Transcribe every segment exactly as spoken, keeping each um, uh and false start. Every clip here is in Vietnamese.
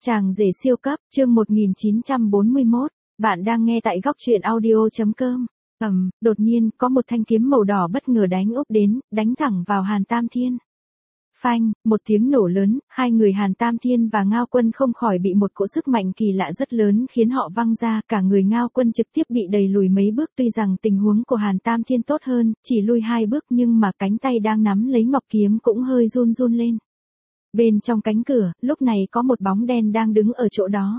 Chàng rể siêu cấp, chương một nghìn chín trăm bốn mươi mốt, bạn đang nghe tại góc truyện audio.com. Ầm, đột nhiên, có một thanh kiếm màu đỏ bất ngờ đánh úp đến, đánh thẳng vào Hàn Tam Thiên. Phanh, một tiếng nổ lớn, hai người Hàn Tam Thiên và Ngao Quân không khỏi bị một cỗ sức mạnh kỳ lạ rất lớn khiến họ văng ra, cả người Ngao Quân trực tiếp bị đẩy lùi mấy bước, tuy rằng tình huống của Hàn Tam Thiên tốt hơn, chỉ lui hai bước nhưng mà cánh tay đang nắm lấy ngọc kiếm cũng hơi run run lên. Bên trong cánh cửa, lúc này có một bóng đen đang đứng ở chỗ đó.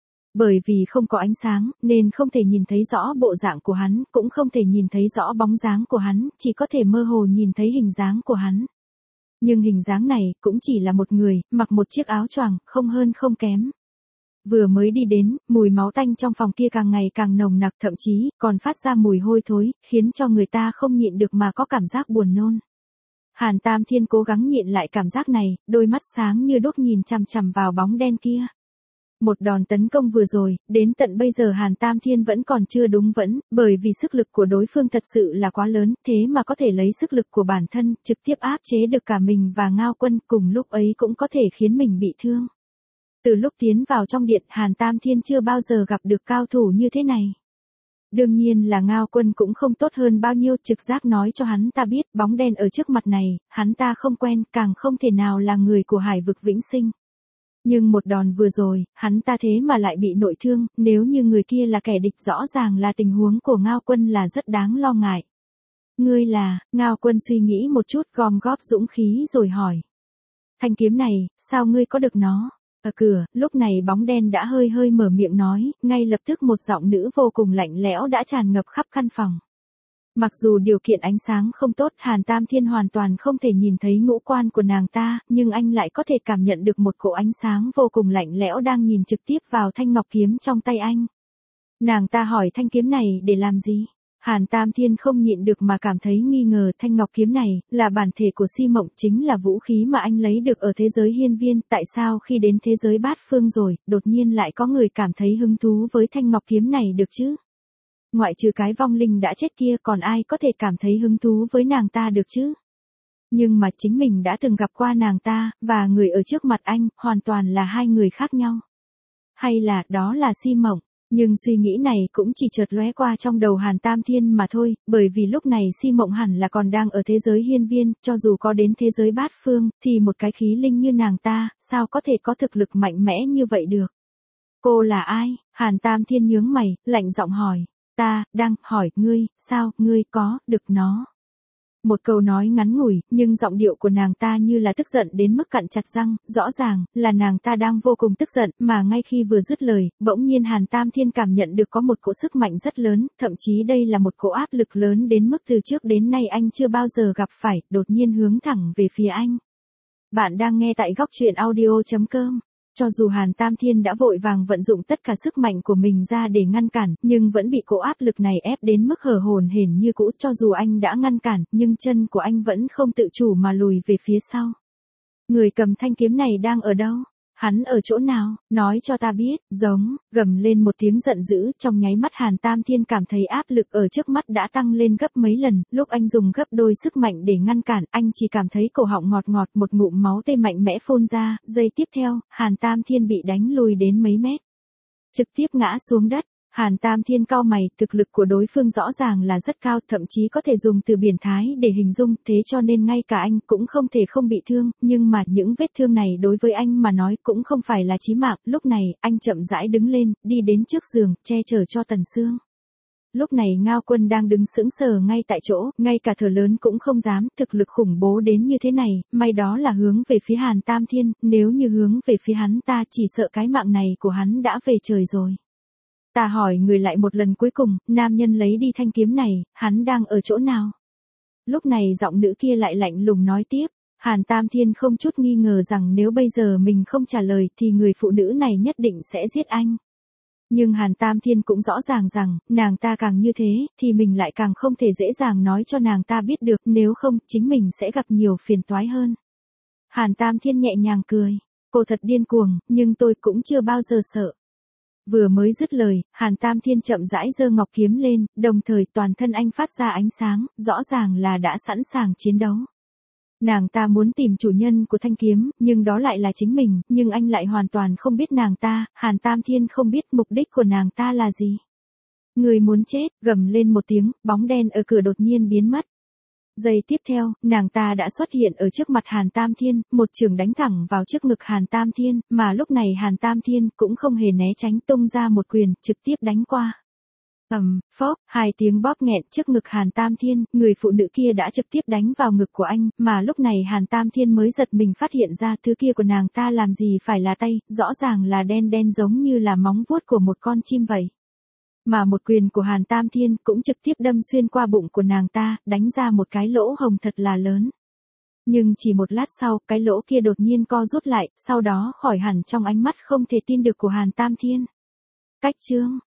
Bởi vì không có ánh sáng, nên không thể nhìn thấy rõ bộ dạng của hắn, cũng không thể nhìn thấy rõ bóng dáng của hắn, chỉ có thể mơ hồ nhìn thấy hình dáng của hắn. Nhưng hình dáng này, cũng chỉ là một người, mặc một chiếc áo choàng, không hơn không kém. Vừa mới đi đến, mùi máu tanh trong phòng kia càng ngày càng nồng nặc, thậm chí, còn phát ra mùi hôi thối, khiến cho người ta không nhịn được mà có cảm giác buồn nôn. Hàn Tam Thiên cố gắng nhịn lại cảm giác này, đôi mắt sáng như đốt nhìn chằm chằm vào bóng đen kia. Một đòn tấn công vừa rồi, đến tận bây giờ Hàn Tam Thiên vẫn còn chưa đúng vẫn, bởi vì sức lực của đối phương thật sự là quá lớn, thế mà có thể lấy sức lực của bản thân, trực tiếp áp chế được cả mình và Ngao Quân, cùng lúc ấy cũng có thể khiến mình bị thương. Từ lúc tiến vào trong điện, Hàn Tam Thiên chưa bao giờ gặp được cao thủ như thế này. Đương nhiên là Ngao Quân cũng không tốt hơn bao nhiêu, trực giác nói cho hắn ta biết, bóng đen ở trước mặt này, hắn ta không quen, càng không thể nào là người của Hải vực vĩnh sinh. Nhưng một đòn vừa rồi, hắn ta thế mà lại bị nội thương, nếu như người kia là kẻ địch rõ ràng là tình huống của Ngao Quân là rất đáng lo ngại. Ngươi là, Ngao Quân suy nghĩ một chút gom góp dũng khí rồi hỏi. Thanh kiếm này, sao ngươi có được nó? Ở cửa, lúc này bóng đen đã hơi hơi mở miệng nói, ngay lập tức một giọng nữ vô cùng lạnh lẽo đã tràn ngập khắp căn phòng. Mặc dù điều kiện ánh sáng không tốt, Hàn Tam Thiên hoàn toàn không thể nhìn thấy ngũ quan của nàng ta, nhưng anh lại có thể cảm nhận được một cỗ ánh sáng vô cùng lạnh lẽo đang nhìn trực tiếp vào thanh ngọc kiếm trong tay anh. Nàng ta hỏi thanh kiếm này để làm gì? Hàn Tam Thiên không nhịn được mà cảm thấy nghi ngờ, thanh ngọc kiếm này là bản thể của Si Mộng, chính là vũ khí mà anh lấy được ở thế giới hiên viên, tại sao khi đến thế giới bát phương rồi, đột nhiên lại có người cảm thấy hứng thú với thanh ngọc kiếm này được chứ? Ngoại trừ cái vong linh đã chết kia còn ai có thể cảm thấy hứng thú với nàng ta được chứ? Nhưng mà chính mình đã từng gặp qua nàng ta, và người ở trước mặt anh, hoàn toàn là hai người khác nhau. Hay là, đó là Si Mộng? Nhưng suy nghĩ này cũng chỉ chợt lóe qua trong đầu Hàn Tam Thiên mà thôi, bởi vì lúc này Si Mộng hẳn là còn đang ở thế giới hiên viên, cho dù có đến thế giới bát phương, thì một cái khí linh như nàng ta, sao có thể có thực lực mạnh mẽ như vậy được? Cô là ai? Hàn Tam Thiên nhướng mày, lạnh giọng hỏi. Ta, đang, hỏi, ngươi, sao, ngươi có, được nó. Một câu nói ngắn ngủi, nhưng giọng điệu của nàng ta như là tức giận đến mức cặn chặt răng, rõ ràng, là nàng ta đang vô cùng tức giận, mà ngay khi vừa dứt lời, bỗng nhiên Hàn Tam Thiên cảm nhận được có một cỗ sức mạnh rất lớn, thậm chí đây là một cỗ áp lực lớn đến mức từ trước đến nay anh chưa bao giờ gặp phải, đột nhiên hướng thẳng về phía anh. Bạn đang nghe tại góc truyện audio.com. Cho dù Hàn Tam Thiên đã vội vàng vận dụng tất cả sức mạnh của mình ra để ngăn cản, nhưng vẫn bị cỗ áp lực này ép đến mức hở hổn hển như cũ, cho dù anh đã ngăn cản, nhưng chân của anh vẫn không tự chủ mà lùi về phía sau. Người cầm thanh kiếm này đang ở đâu? Hắn ở chỗ nào? Nói cho ta biết, giống, gầm lên một tiếng giận dữ, trong nháy mắt Hàn Tam Thiên cảm thấy áp lực ở trước mắt đã tăng lên gấp mấy lần, lúc anh dùng gấp đôi sức mạnh để ngăn cản, anh chỉ cảm thấy cổ họng ngọt ngọt, một ngụm máu tươi mạnh mẽ phun ra, giây tiếp theo, Hàn Tam Thiên bị đánh lùi đến mấy mét. Trực tiếp ngã xuống đất. Hàn Tam Thiên cau mày, thực lực của đối phương rõ ràng là rất cao, thậm chí có thể dùng từ biển thái để hình dung, thế cho nên ngay cả anh cũng không thể không bị thương, nhưng mà những vết thương này đối với anh mà nói cũng không phải là chí mạng, lúc này, anh chậm rãi đứng lên, đi đến trước giường, che chở cho Tần Sương. Lúc này Ngao Quân đang đứng sững sờ ngay tại chỗ, ngay cả thở lớn cũng không dám, thực lực khủng bố đến như thế này, may đó là hướng về phía Hàn Tam Thiên, nếu như hướng về phía hắn ta chỉ sợ cái mạng này của hắn đã về trời rồi. Ta hỏi người lại một lần cuối cùng, nam nhân lấy đi thanh kiếm này, hắn đang ở chỗ nào? Lúc này giọng nữ kia lại lạnh lùng nói tiếp, Hàn Tam Thiên không chút nghi ngờ rằng nếu bây giờ mình không trả lời thì người phụ nữ này nhất định sẽ giết anh. Nhưng Hàn Tam Thiên cũng rõ ràng rằng, nàng ta càng như thế, thì mình lại càng không thể dễ dàng nói cho nàng ta biết được, nếu không, chính mình sẽ gặp nhiều phiền toái hơn. Hàn Tam Thiên nhẹ nhàng cười, cô thật điên cuồng, nhưng tôi cũng chưa bao giờ sợ. Vừa mới dứt lời, Hàn Tam Thiên chậm rãi giơ ngọc kiếm lên, đồng thời toàn thân anh phát ra ánh sáng, rõ ràng là đã sẵn sàng chiến đấu. Nàng ta muốn tìm chủ nhân của thanh kiếm, nhưng đó lại là chính mình, nhưng anh lại hoàn toàn không biết nàng ta, Hàn Tam Thiên không biết mục đích của nàng ta là gì. Người muốn chết, gầm lên một tiếng, bóng đen ở cửa đột nhiên biến mất. Giây tiếp theo, nàng ta đã xuất hiện ở trước mặt Hàn Tam Thiên, một chưởng đánh thẳng vào trước ngực Hàn Tam Thiên, mà lúc này Hàn Tam Thiên cũng không hề né tránh, tung ra một quyền, trực tiếp đánh qua. Ầm, phốc, hai tiếng bóp nghẹn trước ngực Hàn Tam Thiên, người phụ nữ kia đã trực tiếp đánh vào ngực của anh, mà lúc này Hàn Tam Thiên mới giật mình phát hiện ra thứ kia của nàng ta làm gì phải là tay, rõ ràng là đen đen giống như là móng vuốt của một con chim vậy. Mà một quyền của Hàn Tam Thiên cũng trực tiếp đâm xuyên qua bụng của nàng ta, đánh ra một cái lỗ hồng thật là lớn. Nhưng chỉ một lát sau, cái lỗ kia đột nhiên co rút lại, sau đó khỏi hẳn trong ánh mắt không thể tin được của Hàn Tam Thiên. Cách chương